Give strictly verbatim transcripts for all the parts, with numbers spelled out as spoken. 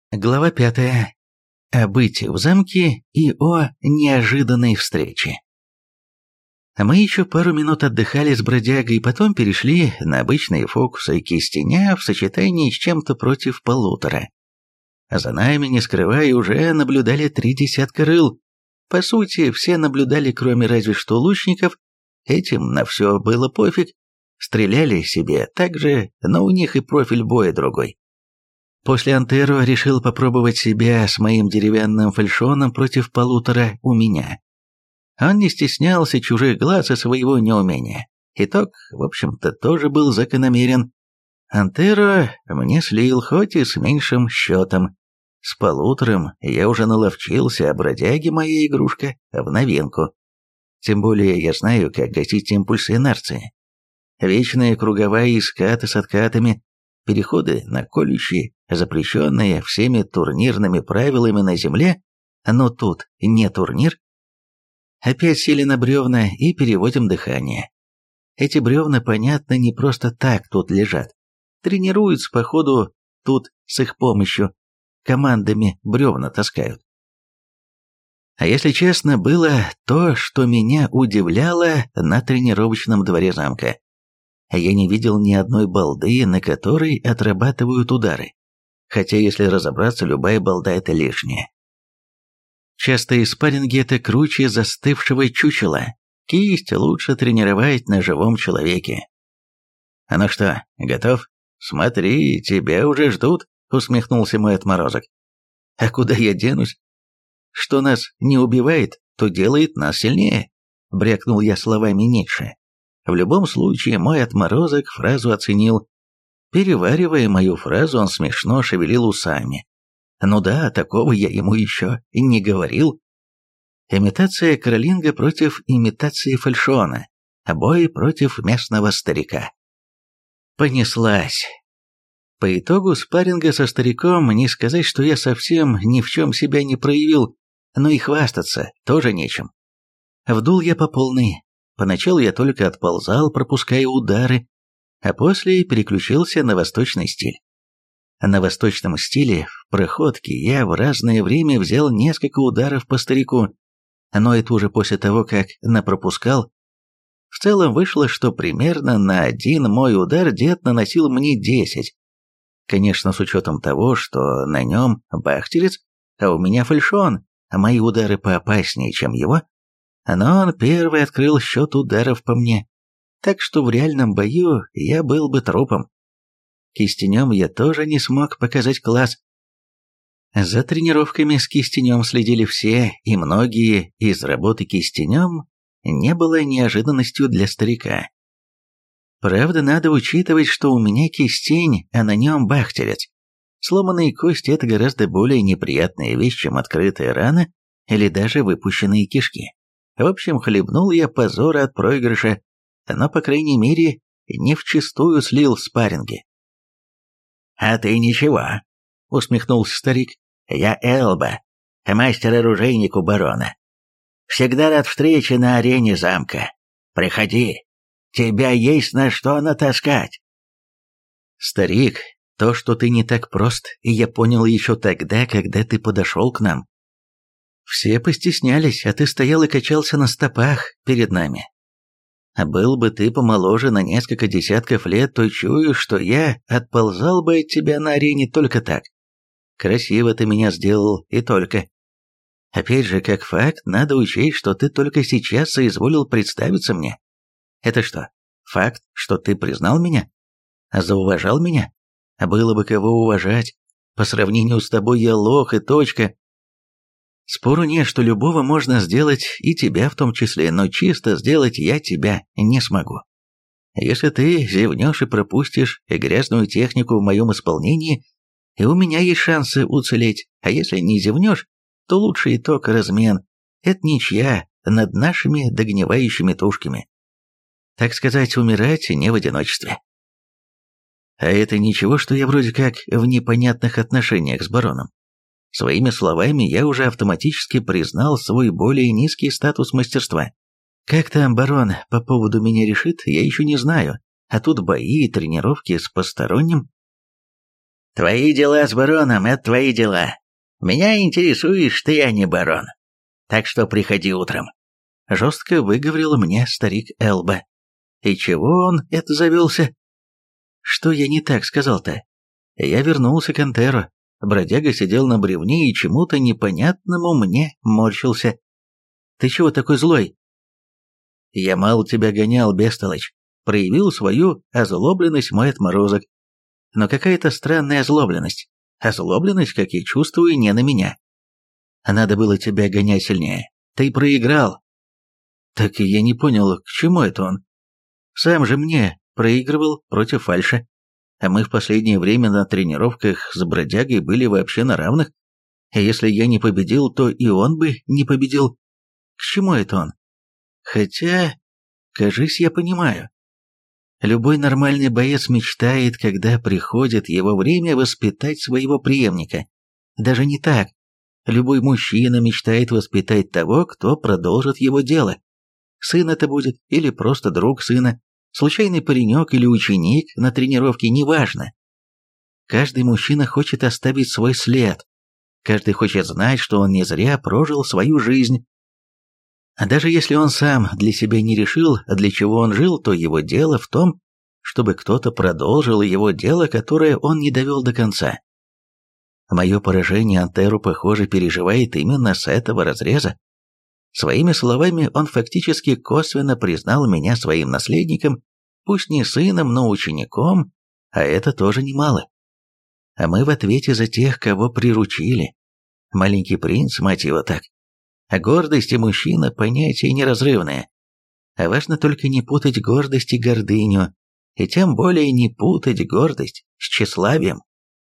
Глава пятая. О быте в замке и о неожиданной встрече. Мы еще пару минут отдыхали с бродягой, потом перешли на обычные фокусы кистеня в сочетании с чем-то против полутора. За нами, не скрывая, уже наблюдали три десятка рыл. По сути, все наблюдали, кроме разве что лучников. Этим на все было пофиг. Стреляли себе так же, но у них и профиль боя другой. После Антеро решил попробовать себя с моим деревянным фальшоном против полутора у меня. Он не стеснялся чужих глаз и своего неумения. Итог, в общем-то, тоже был закономерен. Антеро мне слил, хоть и с меньшим счетом. С полутором я уже наловчился, а бродяги моя игрушка в новинку. Тем более я знаю, как гасить импульсы инерции. Вечная круговая и скаты с откатами, переходы на колющие, запрещенные всеми турнирными правилами на земле, но тут не турнир. Опять сели на бревна и переводим дыхание. Эти бревна, понятно, не просто так тут лежат. Тренируются, походу, тут с их помощью. Командами бревна таскают. А если честно, было то, что меня удивляло на тренировочном дворе замка. Я не видел ни одной балды, на которой отрабатывают удары. Хотя, если разобраться, любая балда – это лишнее. Частые спарринги – это круче застывшего чучела. Кисть лучше тренировать на живом человеке. «А ну что, готов? Смотри, тебя уже ждут», – усмехнулся мой отморозок. «А куда я денусь? Что нас не убивает, то делает нас сильнее», – брякнул я словами Ницше. В любом случае, мой отморозок фразу оценил. Переваривая мою фразу, он смешно шевелил усами. Ну да, такого я ему еще и не говорил. Имитация кролинга против имитации фальшона. Бой против местного старика. Понеслась. По итогу спарринга со стариком не сказать, что я совсем ни в чем себя не проявил, но и хвастаться тоже нечем. Вдул я по полной. Поначалу я только отползал, пропуская удары, а после переключился на восточный стиль. На восточном стиле в проходке я в разное время взял несколько ударов по старику, но это уже после того, как напропускал. В целом вышло, что примерно на один мой удар дед наносил мне десять. Конечно, с учетом того, что на нем бахтерец, а у меня фальшон, а мои удары поопаснее, чем его. Но он первый открыл счет ударов по мне, так что в реальном бою я был бы трупом. Кистенем я тоже не смог показать класс. За тренировками с кистенем следили все, и многие из работы кистенем не было неожиданностью для старика. Правда, надо учитывать, что у меня кистень, а на нем бахтерец. Сломанные кости – это гораздо более неприятная вещь, чем открытая рана или даже выпущенные кишки. В общем, хлебнул я позора от проигрыша, но, по крайней мере, не вчистую слил спарринги. «А ты ничего», — усмехнулся старик. «Я Элба, мастер-оружейник у барона. Всегда рад встрече на арене замка. Приходи, тебя есть на что натаскать». «Старик, то, что ты не так прост, и я понял еще тогда, когда ты подошел к нам. Все постеснялись, а ты стоял и качался на стопах перед нами. А был бы ты помоложе на несколько десятков лет, то чую, что я отползал бы от тебя на арене только так. Красиво ты меня сделал, и только. Опять же, как факт, надо учесть, что ты только сейчас соизволил представиться мне. Это что, факт, что ты признал меня? А зауважал меня? А было бы кого уважать. По сравнению с тобой я лох и точка. Спору нет, что любого можно сделать, и тебя в том числе, но чисто сделать я тебя не смогу. Если ты зевнешь и пропустишь грязную технику в моем исполнении, и у меня есть шансы уцелеть, а если не зевнешь, то лучший итог – размен. Это ничья над нашими догнивающими тушками. Так сказать, умирать не в одиночестве. А это ничего, что я вроде как в непонятных отношениях с бароном. Своими словами я уже автоматически признал свой более низкий статус мастерства. Как там барон по поводу меня решит, я еще не знаю, а тут бои и тренировки с посторонним. Твои дела с бароном — это твои дела. Меня интересуешь ты, а не барон. Так что приходи утром. Жестко выговорил мне старик Элба. И чего он это завелся? Что я не так сказал-то? Я вернулся к Антеру. Бродяга сидел на бревне и чему-то непонятному мне морщился. Ты чего такой злой? Я мало тебя гонял, бестолочь. Проявил свою озлобленность мой отморозок. Но какая-то странная озлобленность. Озлобленность, как я чувствую, не на меня. Надо было тебя гонять сильнее. Ты проиграл. Так я не понял, к чему это он? Сам же мне проигрывал против фальши. А мы в последнее время на тренировках с бродягой были вообще на равных. А если я не победил, то и он бы не победил. К чему это он? Хотя, кажись, я понимаю. Любой нормальный боец мечтает, когда приходит его время, воспитать своего преемника. Даже не так. Любой мужчина мечтает воспитать того, кто продолжит его дело. Сын это будет, или просто друг сына, случайный паренек или ученик на тренировке, неважно. Каждый мужчина хочет оставить свой след. Каждый хочет знать, что он не зря прожил свою жизнь. А даже если он сам для себя не решил, для чего он жил, то его дело в том, чтобы кто-то продолжил его дело, которое он не довел до конца. Мое поражение Антеру, похоже, переживает именно с этого разреза. Своими словами он фактически косвенно признал меня своим наследником, пусть не сыном, но учеником, а это тоже немало. А мы в ответе за тех, кого приручили. Маленький принц, мать его так. А гордость и мужчина – понятия неразрывные. А важно только не путать гордость и гордыню, и тем более не путать гордость с тщеславием.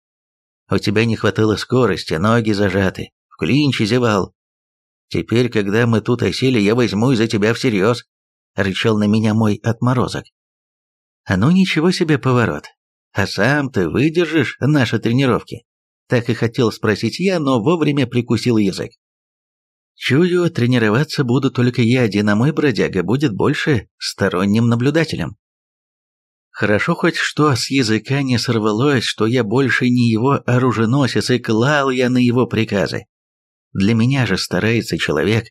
У тебя не хватило скорости, ноги зажаты, в клинче зевал. Теперь, когда мы тут осели, я возьму за тебя всерьез, рычал на меня мой отморозок. А ну ничего себе поворот. А сам ты выдержишь наши тренировки? Так и хотел спросить я, но вовремя прикусил язык. Чую, тренироваться буду только я один, а мой бродяга будет больше сторонним наблюдателем. Хорошо хоть что с языка не сорвалось, что я больше не его оруженосец, и клал я на его приказы. Для меня же старается человек.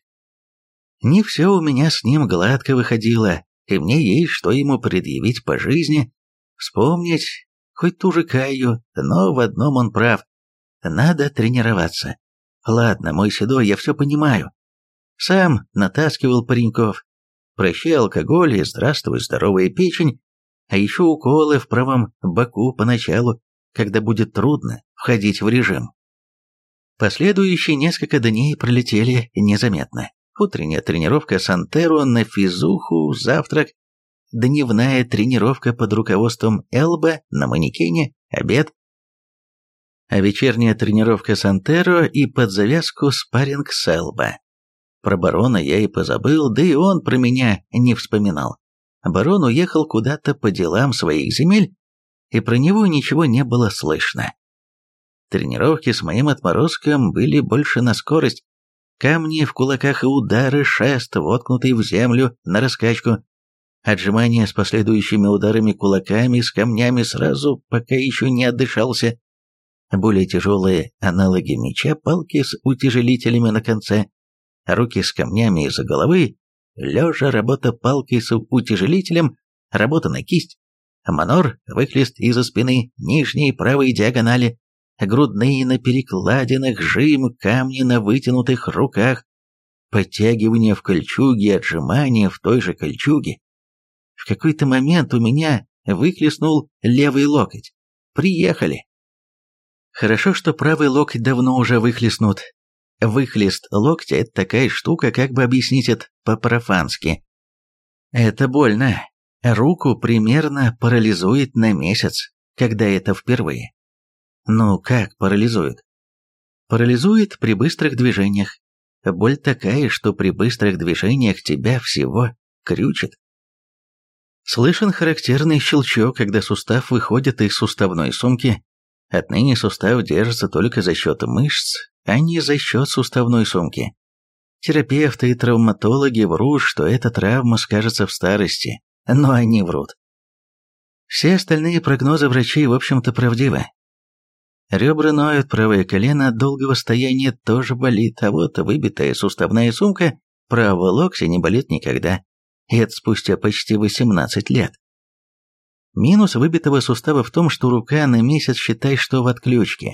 Не все у меня с ним гладко выходило, и мне есть что ему предъявить по жизни, вспомнить, хоть ту же Каю, но в одном он прав. Надо тренироваться. Ладно, мой седой, я все понимаю. Сам натаскивал пареньков. Прощай алкоголь и здравствуй здоровая печень, а еще уколы в правом боку поначалу, когда будет трудно входить в режим. Последующие несколько дней пролетели незаметно. Утренняя тренировка с Антеру на физуху, завтрак, дневная тренировка под руководством Элба на манекене, обед, а вечерняя тренировка с Антеро и под завязку спарринг с Элба. Про барона я и позабыл, да и он про меня не вспоминал. Барон уехал куда-то по делам своих земель, и про него ничего не было слышно. Тренировки с моим отморозком были больше на скорость. Камни в кулаках и удары, шест, воткнутый в землю на раскачку. Отжимания с последующими ударами кулаками, с камнями сразу, пока еще не отдышался. Более тяжелые аналоги меча, палки с утяжелителями на конце, руки с камнями из-за головы, лежа работа палкой с утяжелителем, работа на кисть, манор, выхлест из-за спины, нижней правой диагонали, грудные на перекладинах, жим, камни на вытянутых руках, подтягивание в кольчуге, отжимания в той же кольчуге. В какой-то момент у меня выхлестнул левый локоть. Приехали. Хорошо, что правый локоть давно уже выхлестнут. Выхлест локтя – это такая штука, как бы объяснить это по-профански. Это больно. Руку примерно парализует на месяц, когда это впервые. Ну как парализует? Парализует при быстрых движениях. Боль такая, что при быстрых движениях тебя всего крючит. Слышен характерный щелчок, когда сустав выходит из суставной сумки. Отныне сустав держится только за счет мышц, а не за счет суставной сумки. Терапевты и травматологи врут, что эта травма скажется в старости, но они врут. Все остальные прогнозы врачей, в общем-то, правдивы. Ребра ноют, правое колено от долгого стояния тоже болит, а вот выбитая суставная сумка правого локтя не болит никогда. И это спустя почти восемнадцать лет. Минус выбитого сустава в том, что рука на месяц, считай, что в отключке.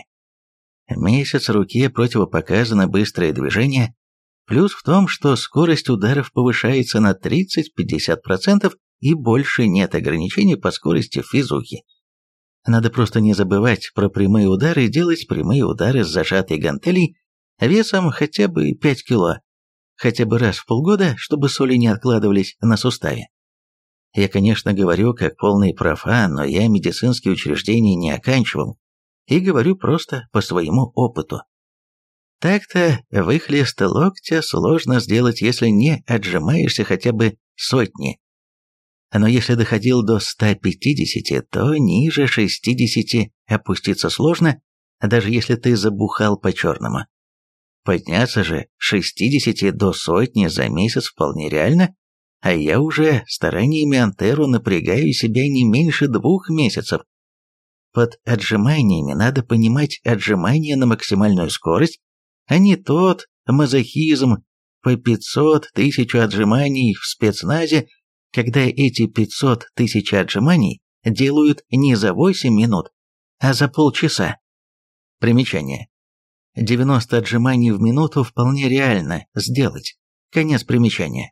Месяц руке противопоказано быстрое движение. Плюс в том, что скорость ударов повышается на тридцать-пятьдесят процентов и больше нет ограничений по скорости физухи. Надо просто не забывать про прямые удары и делать прямые удары с зажатой гантелей весом хотя бы пять кило, хотя бы раз в полгода, чтобы соли не откладывались на суставе. Я, конечно, говорю как полный профан, но я медицинские учреждения не оканчивал и говорю просто по своему опыту. Так-то выхлест локтя сложно сделать, если не отжимаешься хотя бы сотни. Но если доходил до ста пятидесяти, то ниже шестидесяти опуститься сложно, даже если ты забухал по-черному. Подняться же с шестидесяти до сотни за месяц вполне реально, а я уже стараниями Антеру напрягаю себя не меньше двух месяцев. Под отжиманиями надо понимать отжимания на максимальную скорость, а не тот мазохизм по пятьсот тысяч отжиманий в спецназе, когда эти пятьсот тысяч отжиманий делают не за восемь минут, а за полчаса. Примечание. девяносто отжиманий в минуту вполне реально сделать. Конец примечания.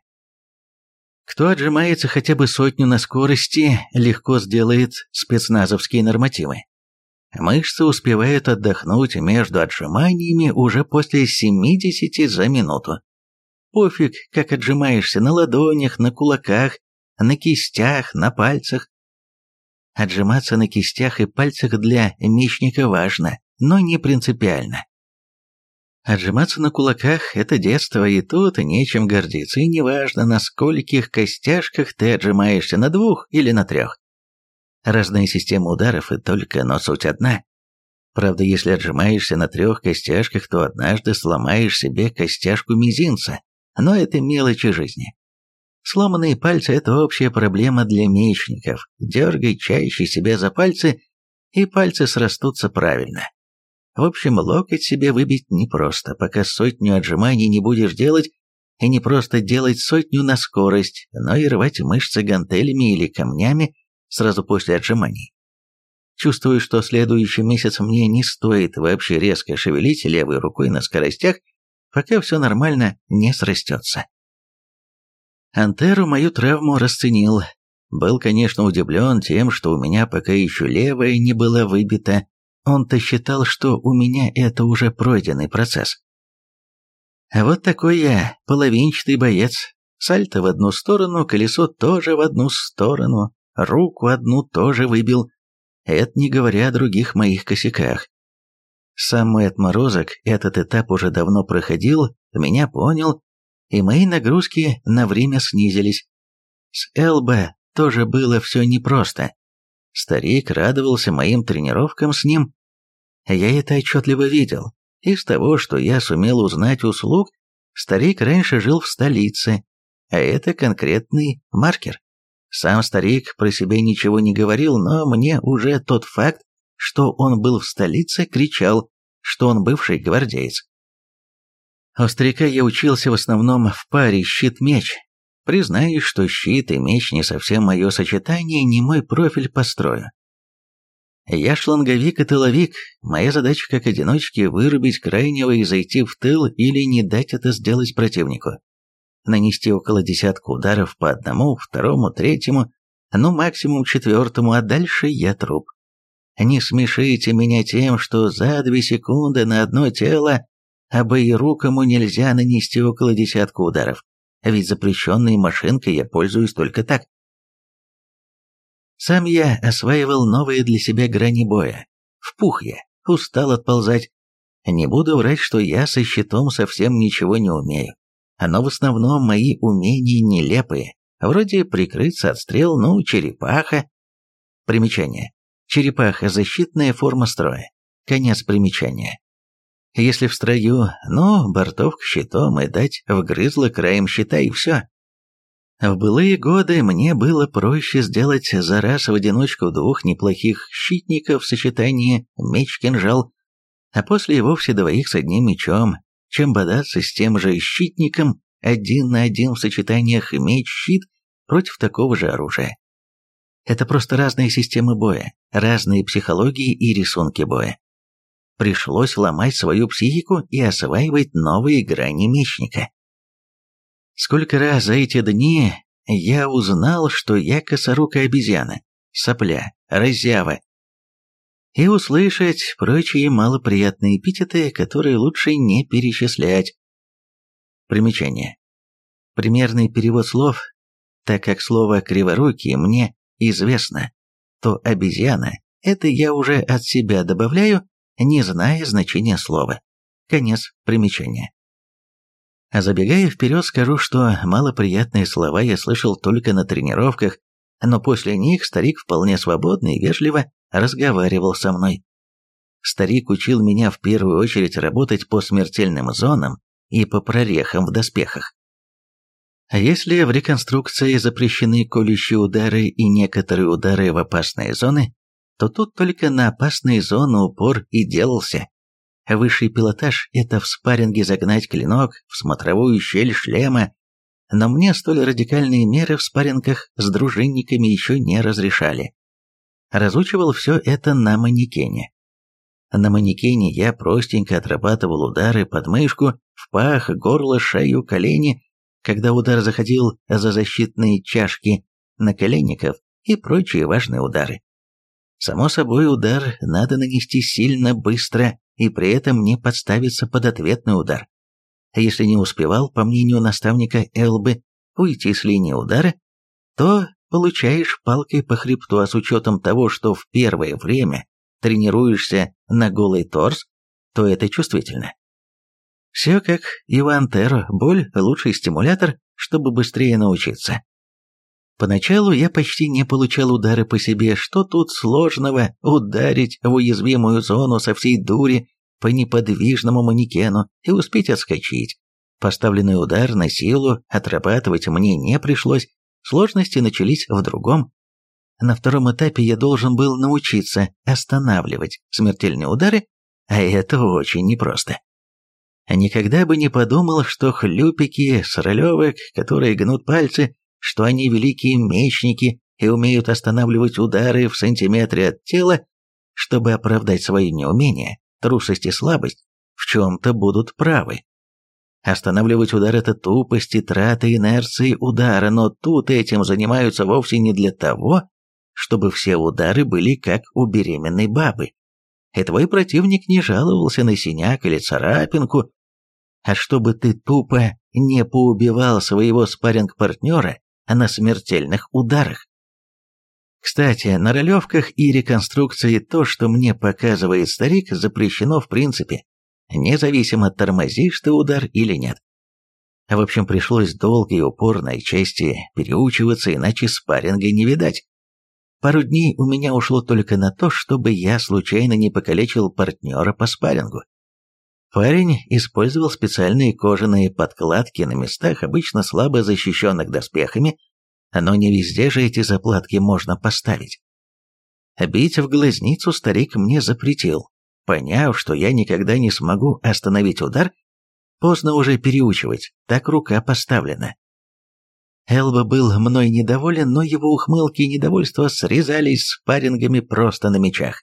Кто отжимается хотя бы сотню на скорости, легко сделает спецназовские нормативы. Мышцы успевают отдохнуть между отжиманиями уже после семидесяти за минуту. Пофиг, как отжимаешься на ладонях, на кулаках, на кистях, на пальцах. Отжиматься на кистях и пальцах для мечника важно, но не принципиально. Отжиматься на кулаках – это детство, и тут нечем гордиться, и неважно, на скольких костяшках ты отжимаешься, на двух или на трех. Разная система ударов и только, но суть одна. Правда, если отжимаешься на трех костяшках, то однажды сломаешь себе костяшку мизинца, но это мелочи жизни. Сломанные пальцы – это общая проблема для мечников. Дергай чаще себя за пальцы, и пальцы срастутся правильно. В общем, локоть себе выбить непросто, пока сотню отжиманий не будешь делать, и не просто делать сотню на скорость, но и рвать мышцы гантелями или камнями сразу после отжиманий. Чувствую, что следующий месяц мне не стоит вообще резко шевелить левой рукой на скоростях, пока все нормально не срастется. Антеру мою травму расценил. Был, конечно, удивлен тем, что у меня пока еще левая не была выбита. Он-то считал, что у меня это уже пройденный процесс. А вот такой я половинчатый боец. Сальто в одну сторону, колесо тоже в одну сторону, руку одну тоже выбил. Это не говоря о других моих косяках. Сам мой отморозок этот этап уже давно проходил, меня понял, и мои нагрузки на время снизились. С Элбо тоже было все непросто. Старик радовался моим тренировкам с ним. Я это отчетливо видел. Из того, что я сумел узнать услуг, старик раньше жил в столице, а это конкретный маркер. Сам старик про себя ничего не говорил, но мне уже тот факт, что он был в столице, кричал, что он бывший гвардеец. У старика я учился в основном в паре щит-меч. Признаюсь, что щит и меч не совсем мое сочетание, не мой профиль по строю. Я шланговик и тыловик, моя задача как одиночки вырубить крайнего и зайти в тыл или не дать это сделать противнику. Нанести около десятка ударов по одному, второму, третьему, ну максимум четвертому, а дальше я труп. Не смешите меня тем, что за две секунды на одно тело обоирукому нельзя нанести около десятка ударов. Ведь запрещенной машинкой я пользуюсь только так. Сам я осваивал новые для себя грани боя. Впух я, устал отползать. Не буду врать, что я со щитом совсем ничего не умею. Но в основном мои умения нелепые. Вроде прикрыться от стрел, ну, черепаха. Примечание. Черепаха – защитная форма строя. Конец примечания. Если в строю, ну, бортовка щитом и дать вгрызло краем щита и все. В былые годы мне было проще сделать за раз в одиночку двух неплохих щитников в сочетании меч-кинжал, а после и вовсе двоих с одним мечом, чем бодаться с тем же щитником один на один в сочетаниях меч-щит против такого же оружия. Это просто разные системы боя, разные психологии и рисунки боя. Пришлось ломать свою психику и осваивать новые грани мечника. Сколько раз за эти дни я узнал, что я косорукая обезьяна, сопля, раззява, и услышать прочие малоприятные эпитеты, которые лучше не перечислять. Примечание. Примерный перевод слов, так как слово «криворукий» мне известно, то «обезьяна» — это я уже от себя добавляю, не зная значения слова. Конец примечания. А забегая вперед, скажу, что малоприятные слова я слышал только на тренировках, но после них старик вполне свободно и вежливо разговаривал со мной. Старик учил меня в первую очередь работать по смертельным зонам и по прорехам в доспехах. А если в реконструкции запрещены колющие удары и некоторые удары в опасные зоны, то тут только на опасные зоны упор и делался. Высший пилотаж – это в спарринге загнать клинок в смотровую щель шлема, но мне столь радикальные меры в спаррингах с дружинниками еще не разрешали. Разучивал все это на манекене. На манекене я простенько отрабатывал удары под мышку, в пах, горло, шею, колени, когда удар заходил за защитные чашки наколенников и прочие важные удары. Само собой, удар надо нанести сильно быстро и при этом не подставиться под ответный удар. Если не успевал, по мнению наставника Элбы, уйти с линии удара, то получаешь палкой по хребту, а с учетом того, что в первое время тренируешься на голый торс, то это чувствительно. Все как Иван Теро, боль – лучший стимулятор, чтобы быстрее научиться. Поначалу я почти не получал удары по себе, что тут сложного ударить в уязвимую зону со всей дури по неподвижному манекену и успеть отскочить. Поставленный удар на силу отрабатывать мне не пришлось, сложности начались в другом. На втором этапе я должен был научиться останавливать смертельные удары, а это очень непросто. Никогда бы не подумал, что хлюпики с ролевок, которые гнут пальцы, что они великие мечники и умеют останавливать удары в сантиметре от тела, чтобы оправдать свои неумения, трусость и слабость, в чем-то будут правы. Останавливать удар – это тупость и трата инерции удара, но тут этим занимаются вовсе не для того, чтобы все удары были как у беременной бабы. И твой противник не жаловался на синяк или царапинку, а чтобы ты тупо не поубивал своего спарринг-партнера на смертельных ударах. Кстати, на ролевках и реконструкции то, что мне показывает старик, запрещено в принципе, независимо тормозишь ты удар или нет. В общем, пришлось долго и упорно отчасти переучиваться, иначе спарринга не видать. Пару дней у меня ушло только на то, чтобы я случайно не покалечил партнера по спаррингу. Парень использовал специальные кожаные подкладки на местах, обычно слабо защищенных доспехами, но не везде же эти заплатки можно поставить. Бить в глазницу старик мне запретил, поняв, что я никогда не смогу остановить удар, поздно уже переучивать, так рука поставлена. Элба был мной недоволен, но его ухмылки и недовольство срезались спаррингами просто на мечах.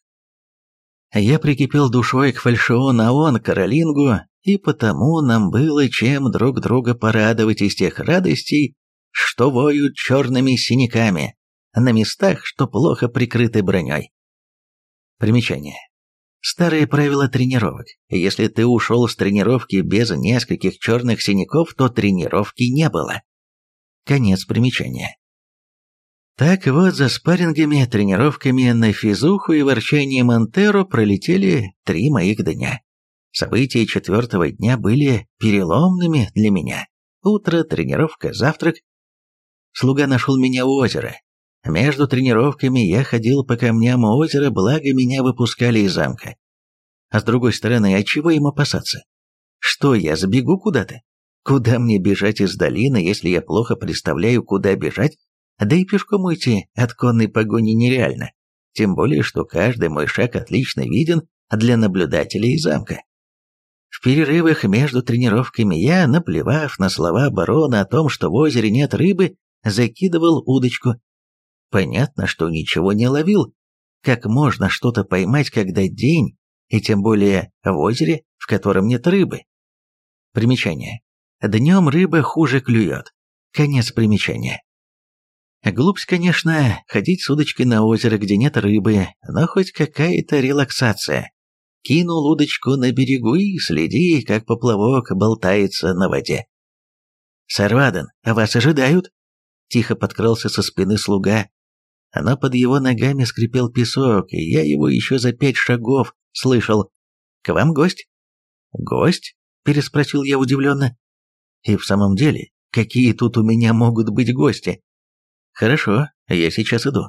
Я прикипел душой к фальшиону, а он к Каролингу, и потому нам было чем друг друга порадовать из тех радостей, что воют черными синяками, на местах, что плохо прикрыты броней. Примечание. Старые правила тренировок. Если ты ушел с тренировки без нескольких черных синяков, то тренировки не было. Конец примечания. Так вот, за спаррингами, тренировками на физуху и ворчанием Антеро пролетели три моих дня. События четвертого дня были переломными для меня. Утро, тренировка, завтрак. Слуга нашел меня у озера. Между тренировками я ходил по камням у озера, благо меня выпускали из замка. А с другой стороны, от чего им опасаться? Что, я забегу куда-то? Куда мне бежать из долины, если я плохо представляю, куда бежать? Да и пешком уйти от конной погони нереально. Тем более, что каждый мой шаг отлично виден для наблюдателей замка. В перерывах между тренировками я, наплевав на слова барона о том, что в озере нет рыбы, закидывал удочку. Понятно, что ничего не ловил. Как можно что-то поймать, когда день, и тем более в озере, в котором нет рыбы? Примечание. Днем рыба хуже клюет. Конец примечания. Глупость, конечно, ходить с удочкой на озеро, где нет рыбы, но хоть какая-то релаксация. Кинул удочку на берегу и следи, как поплавок болтается на воде. «Сарвадан, вас ожидают?» Тихо подкрался со спины слуга, но под его ногами скрипел песок, и я его еще за пять шагов слышал. «К вам гость?» «Гость?» – переспросил я удивленно. «И в самом деле, какие тут у меня могут быть гости?» «Хорошо, я сейчас иду».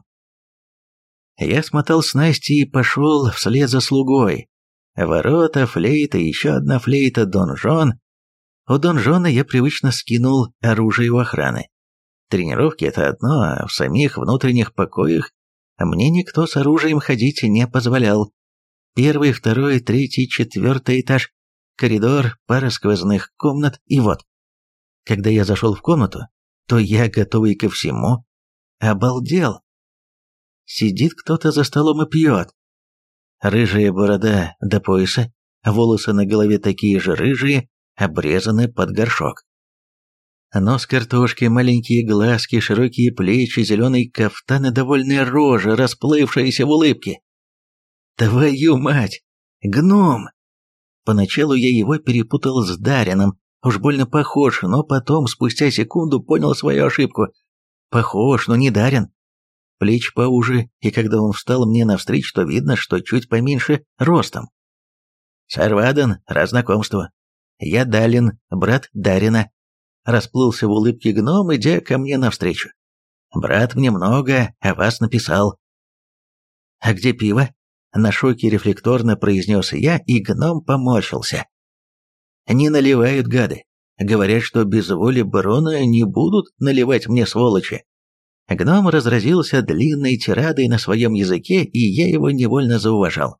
Я смотал снасти и пошел вслед за слугой. Ворота, флейта, еще одна флейта, донжон. У донжона я привычно скинул оружие у охраны. Тренировки – это одно, а в самих внутренних покоях мне никто с оружием ходить не позволял. Первый, второй, третий, четвертый этаж, коридор, пара сквозных комнат, и вот. Когда я зашел в комнату, то я, готовый ко всему, обалдел. Сидит кто-то за столом и пьет. Рыжая борода до пояса, волосы на голове такие же рыжие, обрезаны под горшок. Нос картошки, маленькие глазки, широкие плечи, зеленый кафтан и довольная рожа, расплывшаяся в улыбке. Твою мать! Гном! Поначалу я его перепутал с Дарином, уж больно похож, но потом, спустя секунду, понял свою ошибку. Похож, но не Дарин. Плечи поуже, и когда он встал мне навстречу, то видно, что чуть поменьше ростом. «Сарвадан, рад знакомству. Я Далин, брат Дарина». Расплылся в улыбке гном, идя ко мне навстречу. «Брат мне много о вас написал». «А где пиво?» На шоке рефлекторно произнес я, и гном поморщился. «Не наливают, гады. Говорят, что без воли барона не будут наливать мне, сволочи». Гном разразился длинной тирадой на своем языке, и я его невольно зауважал.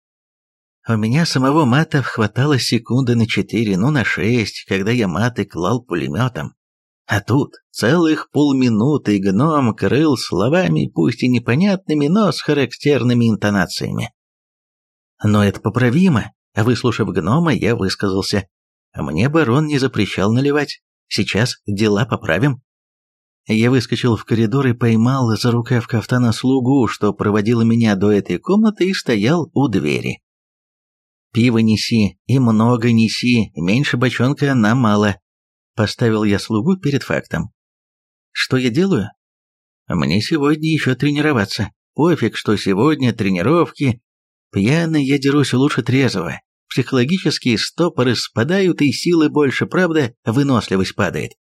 У меня самого матов хватало секунды на четыре, ну на шесть, когда я маты клал пулеметом. А тут целых полминуты гном крыл словами, пусть и непонятными, но с характерными интонациями. Но это поправимо. Выслушав гнома, я высказался. Мне барон не запрещал наливать. Сейчас дела поправим. Я выскочил в коридор и поймал за рукав кафтана слугу, что проводила меня до этой комнаты, и стоял у двери. «Пиво неси, и много неси, меньше бочонка нам мало», — поставил я слугу перед фактом. «Что я делаю? Мне сегодня еще тренироваться. Пофиг, что сегодня тренировки. Пьяный я дерусь лучше трезвого. Психологические стопоры спадают, и силы больше, правда, выносливость падает».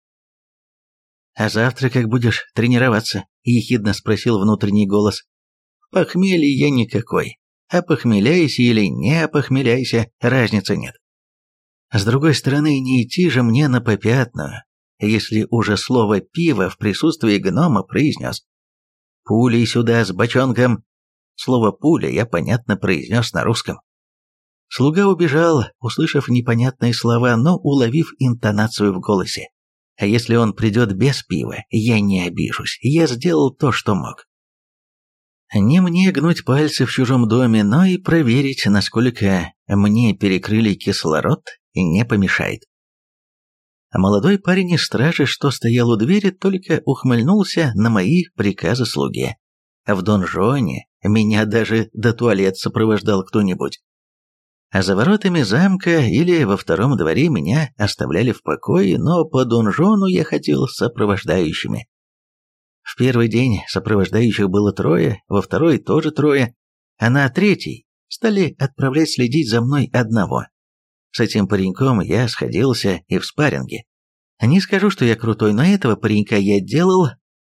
«А завтра как будешь тренироваться?» – ехидно спросил внутренний голос. «Похмелье я никакой. Опохмеляйся или не опохмеляйся, разницы нет. С другой стороны, не идти же мне на попятную, если уже слово «пиво» в присутствии гнома произнес. «Пулей сюда с бочонком». Слово «пуля» я понятно произнес на русском. Слуга убежал, услышав непонятные слова, но уловив интонацию в голосе. А если он придет без пива, я не обижусь, я сделал то, что мог. Не мне гнуть пальцы в чужом доме, но и проверить, насколько мне перекрыли кислород, не помешает. Молодой парень из стражи, что стоял у двери, только ухмыльнулся на мои приказы слуге. В донжоне меня даже до туалета сопровождал кто-нибудь. А за воротами замка или во втором дворе меня оставляли в покое, но по донжону я ходил с сопровождающими. В первый день сопровождающих было трое, во второй тоже трое, а на третий стали отправлять следить за мной одного. С этим пареньком я сходился и в спарринге. Не скажу, что я крутой, но этого паренька я делал.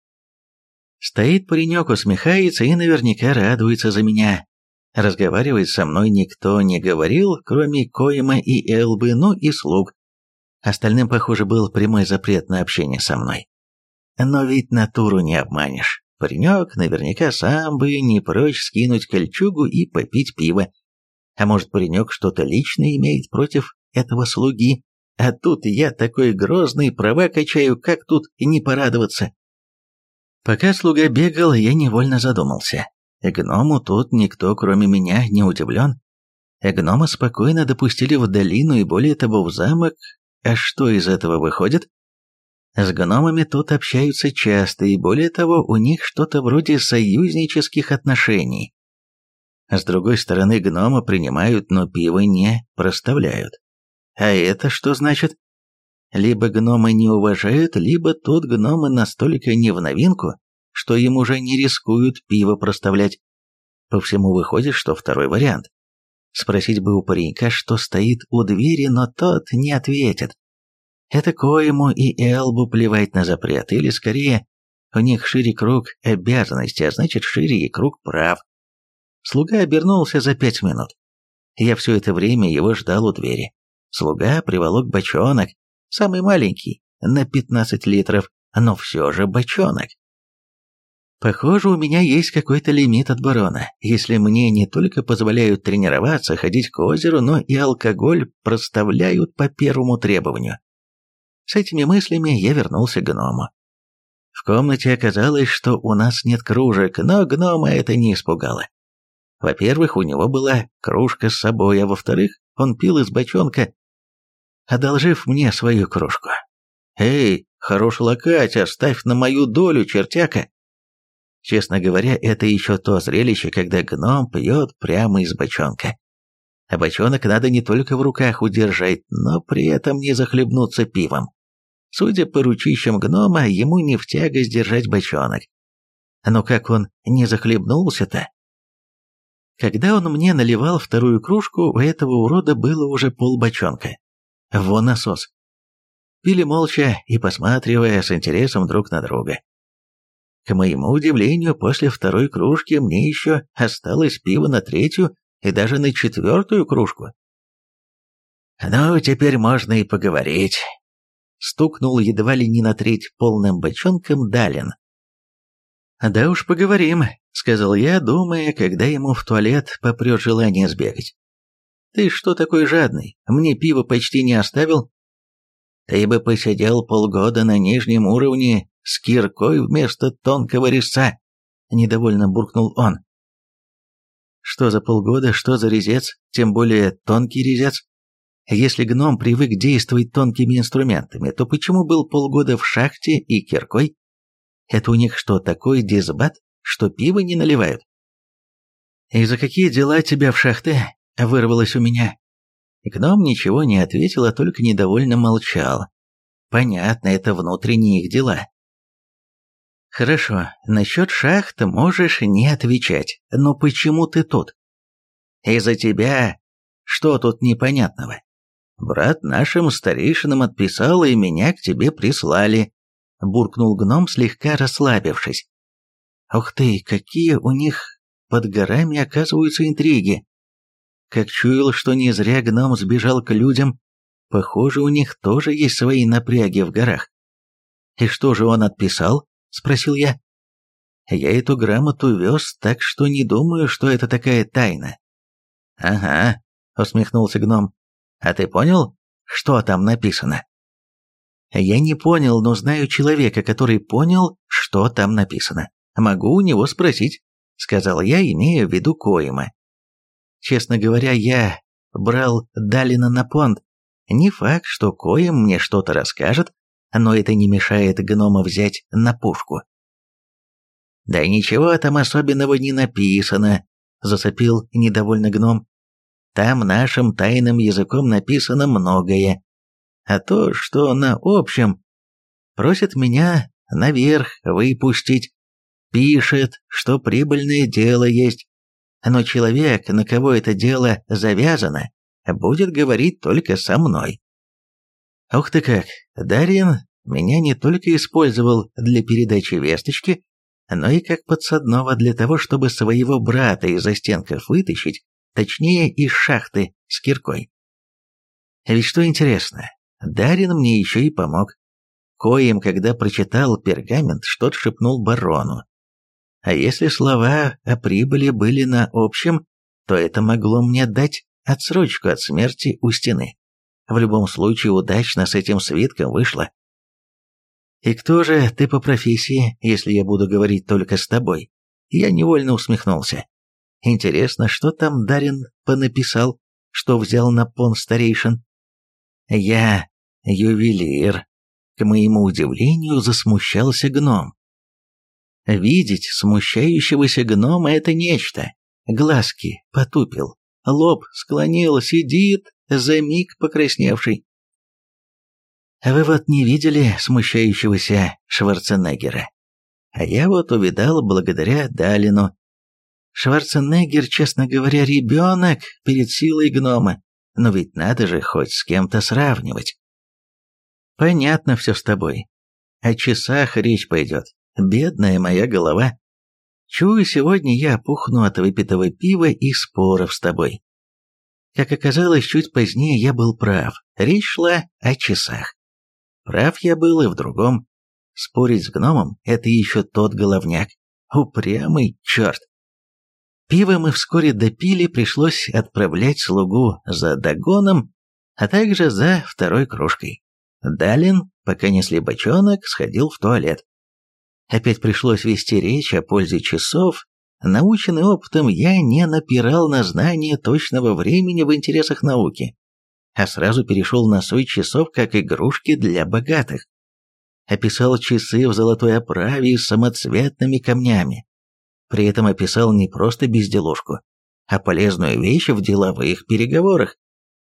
Стоит паренек, усмехается и наверняка радуется за меня. Разговаривать со мной никто не говорил, кроме Коэма и Элбы, ну и слуг. Остальным, похоже, был прямой запрет на общение со мной. Но ведь натуру не обманешь. Паренек наверняка сам бы не прочь скинуть кольчугу и попить пиво. А может, паренек что-то личное имеет против этого слуги? А тут я такой грозный, права качаю, как тут не порадоваться? Пока слуга бегал, я невольно задумался. Гному тут никто, кроме меня, не удивлен. Гнома спокойно допустили в долину и, более того, в замок. А что из этого выходит? С гномами тут общаются часто, и более того, у них что-то вроде союзнических отношений. С другой стороны, гнома принимают, но пиво не проставляют. А это что значит? Либо гномы не уважают, либо тут гномы настолько не в новинку, что им уже не рискуют пиво проставлять. По всему выходит, что второй вариант. Спросить бы у паренька, что стоит у двери, но тот не ответит. Это Коему и Элбу плевать на запрет, или скорее, у них шире круг обязанностей, а значит шире и круг прав. Слуга обернулся за пять минут. Я все это время его ждал у двери. Слуга приволок бочонок, самый маленький, на пятнадцать литров, но все же бочонок. Похоже, у меня есть какой-то лимит от барона, если мне не только позволяют тренироваться, ходить к озеру, но и алкоголь проставляют по первому требованию. С этими мыслями я вернулся к гному. В комнате оказалось, что у нас нет кружек, но гнома это не испугало. Во-первых, у него была кружка с собой, а во-вторых, он пил из бочонка, одолжив мне свою кружку. «Эй, хороший лакать, оставь на мою долю, чертяка!» Честно говоря, это еще то зрелище, когда гном пьет прямо из бочонка. А бочонок надо не только в руках удержать, но при этом не захлебнуться пивом. Судя по ручищам гнома, ему не в тягость держать бочонок. Но как он не захлебнулся-то? Когда он мне наливал вторую кружку, у этого урода было уже полбочонка. Вон насос. Пили молча и посматривая с интересом друг на друга. К моему удивлению, после второй кружки мне еще осталось пиво на третью и даже на четвертую кружку. «Ну, теперь можно и поговорить», — стукнул едва ли не на треть полным бочонком Далин. «Да уж поговорим», — сказал я, думая, когда ему в туалет попрет желание сбегать. «Ты что такой жадный? Мне пиво почти не оставил?» «Ты бы посидел полгода на нижнем уровне с киркой вместо тонкого резца», — недовольно буркнул он. «Что за полгода, что за резец, тем более тонкий резец? Если гном привык действовать тонкими инструментами, то почему был полгода в шахте и киркой? Это у них что, такой дисбат, что пиво не наливают?» «И за какие дела тебя в шахты?» — вырвалось у меня. Гном ничего не ответил, а только недовольно молчал. Понятно, это внутренние их дела. «Хорошо, насчет шахт можешь не отвечать, но почему ты тут?» «Из-за тебя. Что тут непонятного? Брат нашим старейшинам отписал, и меня к тебе прислали», — буркнул гном, слегка расслабившись. «Ух ты, какие у них под горами оказываются интриги! Как чуял, что не зря гном сбежал к людям, похоже, у них тоже есть свои напряги в горах». «И что же он отписал?» — спросил я. «Я эту грамоту вез, так что не думаю, что это такая тайна». «Ага», — усмехнулся гном. «А ты понял, что там написано?» «Я не понял, но знаю человека, который понял, что там написано. Могу у него спросить», — сказал я, имея в виду Коима. Честно говоря, я брал Далина на понт. Не факт, что Коим мне что-то расскажет, но это не мешает гнома взять на пушку. «Да ничего там особенного не написано», — засопил недовольно гном. «Там нашим тайным языком написано многое. А то, что на общем, просит меня наверх выпустить. Пишет, что прибыльное дело есть. Но человек, на кого это дело завязано, будет говорить только со мной». Ух ты как, Дарьян меня не только использовал для передачи весточки, но и как подсадного для того, чтобы своего брата из застенков вытащить, точнее из шахты с киркой. Ведь что интересно, Дарьян мне еще и помог. Коим, когда прочитал пергамент, что-то шепнул барону. А если слова о прибыли были на общем, то это могло мне дать отсрочку от смерти у стены. В любом случае, удачно с этим свитком вышло. «И кто же ты по профессии, если я буду говорить только с тобой?» Я невольно усмехнулся. «Интересно, что там Дарин понаписал, что взял на пон старейшин?» «Я ювелир», — к моему удивлению засмущался гном. Видеть смущающегося гнома — это нечто. Глазки потупил, лоб склонил, сидит, за миг покрасневший. Вы вот не видели смущающегося Шварценеггера? А я вот увидал благодаря Далину. Шварценеггер, честно говоря, ребенок перед силой гнома, но ведь надо же хоть с кем-то сравнивать. Понятно все с тобой. О часах речь пойдет, бедная моя голова. Чую, сегодня я опухну от выпитого пива и споров с тобой. Как оказалось, чуть позднее я был прав, речь шла о часах. Прав я был и в другом. Спорить с гномом – это еще тот головняк. Упрямый черт. Пиво мы вскоре допили, пришлось отправлять слугу за догоном, а также за второй кружкой. Далин, пока несли бочонок, сходил в туалет. Опять пришлось вести речь о пользе часов. Наученный опытом, я не напирал на знание точного времени в интересах науки, а сразу перешел на суть часов как игрушки для богатых. Описал часы в золотой оправе и с самоцветными камнями. При этом описал не просто безделушку, а полезную вещь в деловых переговорах.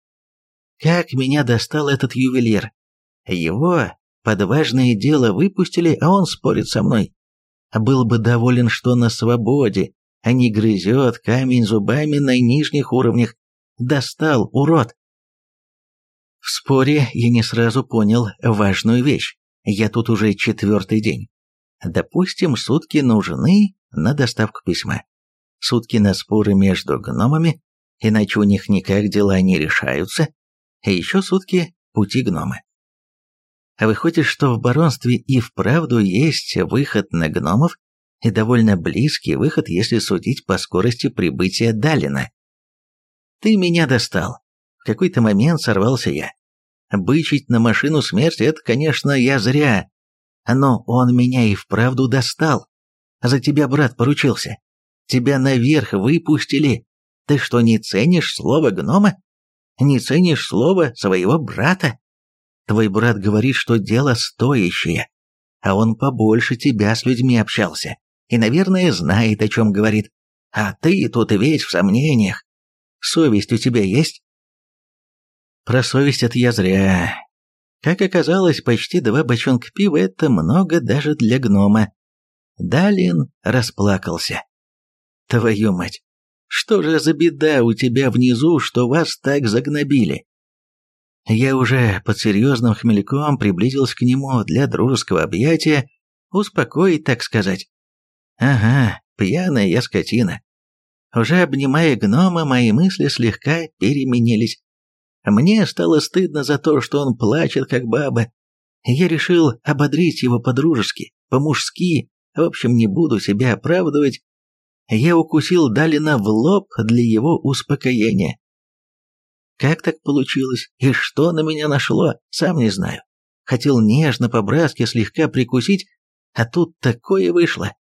Как меня достал этот ювелир. Его под важное дело выпустили, а он спорит со мной. Был бы доволен, что на свободе, а не грызет камень зубами на нижних уровнях. Достал, урод. В споре я не сразу понял важную вещь. Я тут уже четвертый день. Допустим, сутки нужны на доставку письма. Сутки на споры между гномами, иначе у них никак дела не решаются. И еще сутки пути гнома. Выходит, что в баронстве и вправду есть выход на гномов, и довольно близкий выход, если судить по скорости прибытия Далина. Ты меня достал. В какой-то момент сорвался я. Бычить на машину смерти — это, конечно, я зря. Но он меня и вправду достал. За тебя, брат, поручился. Тебя наверх выпустили. Ты что, не ценишь слово гнома? Не ценишь слово своего брата? Твой брат говорит, что дело стоящее, а он побольше тебя с людьми общался и, наверное, знает, о чем говорит. А ты тут весь в сомнениях. Совесть у тебя есть? Про совесть это я зря. Как оказалось, почти два бочонка пива – это много даже для гнома. Далин расплакался. Твою мать, что же за беда у тебя внизу, что вас так загнобили? Я уже под серьезным хмельком приблизился к нему для дружеского объятия, успокоить, так сказать. Ага, пьяная я скотина. Уже обнимая гнома, мои мысли слегка переменились. Мне стало стыдно за то, что он плачет, как баба. Я решил ободрить его по-дружески, по-мужски, в общем, не буду себя оправдывать. Я укусил Далина в лоб для его успокоения. Как так получилось и что на меня нашло, сам не знаю. Хотел нежно по-братски слегка прикусить, а тут такое вышло.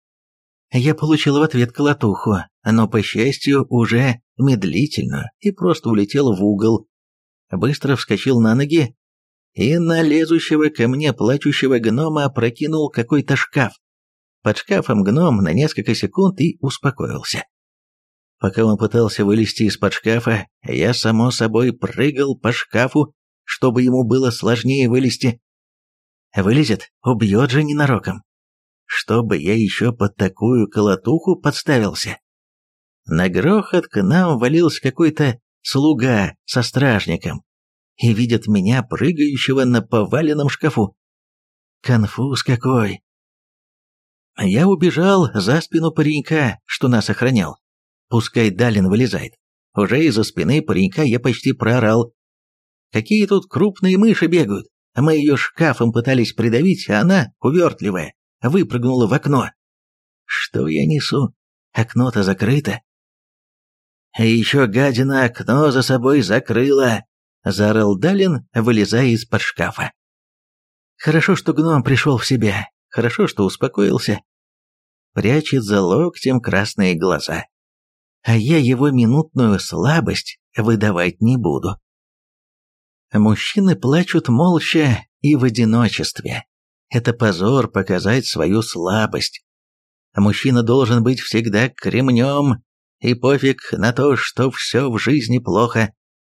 Я получил в ответ колотуху, но, по счастью, уже медлительную, и просто улетел в угол. Быстро вскочил на ноги и на лезущего ко мне плачущего гнома опрокинул какой-то шкаф. Под шкафом гном на несколько секунд и успокоился. Пока он пытался вылезти из-под шкафа, я, само собой, прыгал по шкафу, чтобы ему было сложнее вылезти. Вылезет, убьет же ненароком. Чтобы я еще под такую колотуху подставился. На грохот к нам валился какой-то слуга со стражником и видит меня, прыгающего на поваленном шкафу. Конфуз какой! Я убежал за спину паренька, что нас охранял. Пускай Далин вылезает. Уже из-за спины паренька я почти проорал. Какие тут крупные мыши бегают. Мы ее шкафом пытались придавить, а она, увертливая, выпрыгнула в окно. Что я несу? Окно-то закрыто. А еще гадина окно за собой закрыла!» — заорал Далин, вылезая из-под шкафа. Хорошо, что гном пришел в себя, хорошо, что успокоился. Прячет за локтем красные глаза. А я его минутную слабость выдавать не буду. Мужчины плачут молча и в одиночестве. Это позор показать свою слабость. Мужчина должен быть всегда кремнем, и пофиг на то, что все в жизни плохо.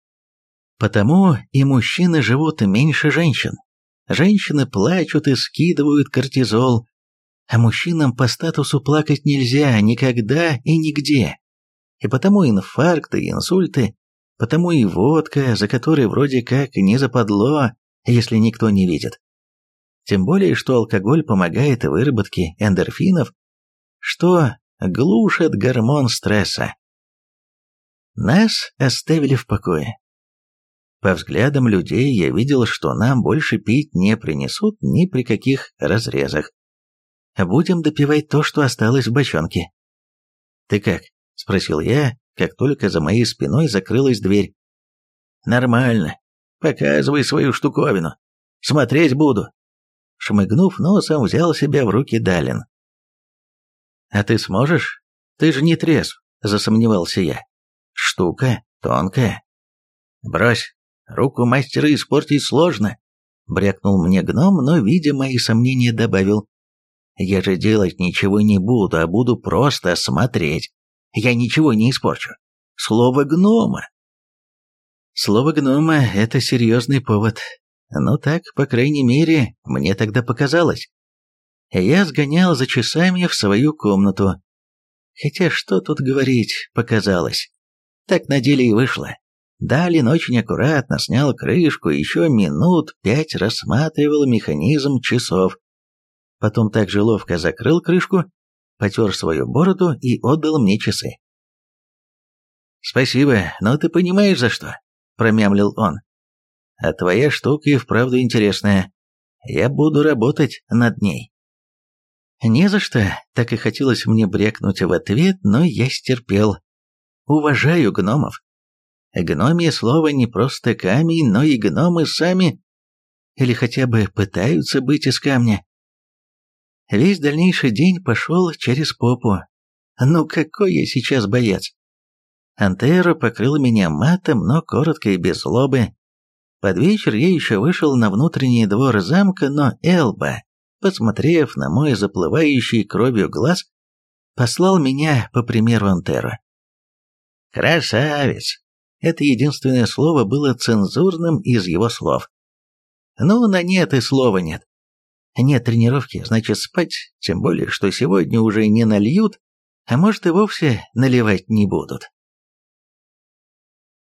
Потому и мужчины живут меньше женщин. Женщины плачут и скидывают кортизол, а мужчинам по статусу плакать нельзя никогда и нигде. И потому инфаркты и инсульты, потому и водка, за которой вроде как не западло, если никто не видит. Тем более, что алкоголь помогает выработке эндорфинов, что глушит гормон стресса. Нас оставили в покое. По взглядам людей я видел, что нам больше пить не принесут ни при каких разрезах. Будем допивать то, что осталось в бочонке. «Ты как?» — спросил я, как только за моей спиной закрылась дверь. «Нормально. Показывай свою штуковину. Смотреть буду». Шмыгнув носом, взял себя в руки Далин. «А ты сможешь? Ты же не трезв», — засомневался я. «Штука тонкая». «Брось, руку мастера испортить сложно», — брякнул мне гном, но, видя мои сомнения, добавил. «Я же делать ничего не буду, а буду просто смотреть. Я ничего не испорчу. Слово гнома». Слово гнома — это серьезный повод. Ну так, по крайней мере, мне тогда показалось. Я сгонял за часами в свою комнату. Хотя что тут говорить, показалось. Так на деле и вышло. Далин очень аккуратно снял крышку и еще минут пять рассматривал механизм часов. Потом также ловко закрыл крышку, потер свою бороду и отдал мне часы. «Спасибо, но ты понимаешь, за что?» – промямлил он. «А твоя штука и вправду интересная. Я буду работать над ней». «Не за что», — так и хотелось мне брякнуть в ответ, но я стерпел. Уважаю гномов. Гномье слово не просто камень, но и гномы сами, или хотя бы пытаются быть из камня. Весь дальнейший день пошел через попу. Ну какой я сейчас боец. Антеро покрыл меня матом, но коротко и без злобы. Под вечер я еще вышел на внутренний двор замка, но Элба, посмотрев на мой заплывающий кровью глаз, послал меня по примеру Антеро. «Красавец!» Это единственное слово было цензурным из его слов. Ну, на нет и слова нет. Нет тренировки, значит спать, тем более, что сегодня уже не нальют, а может и вовсе наливать не будут.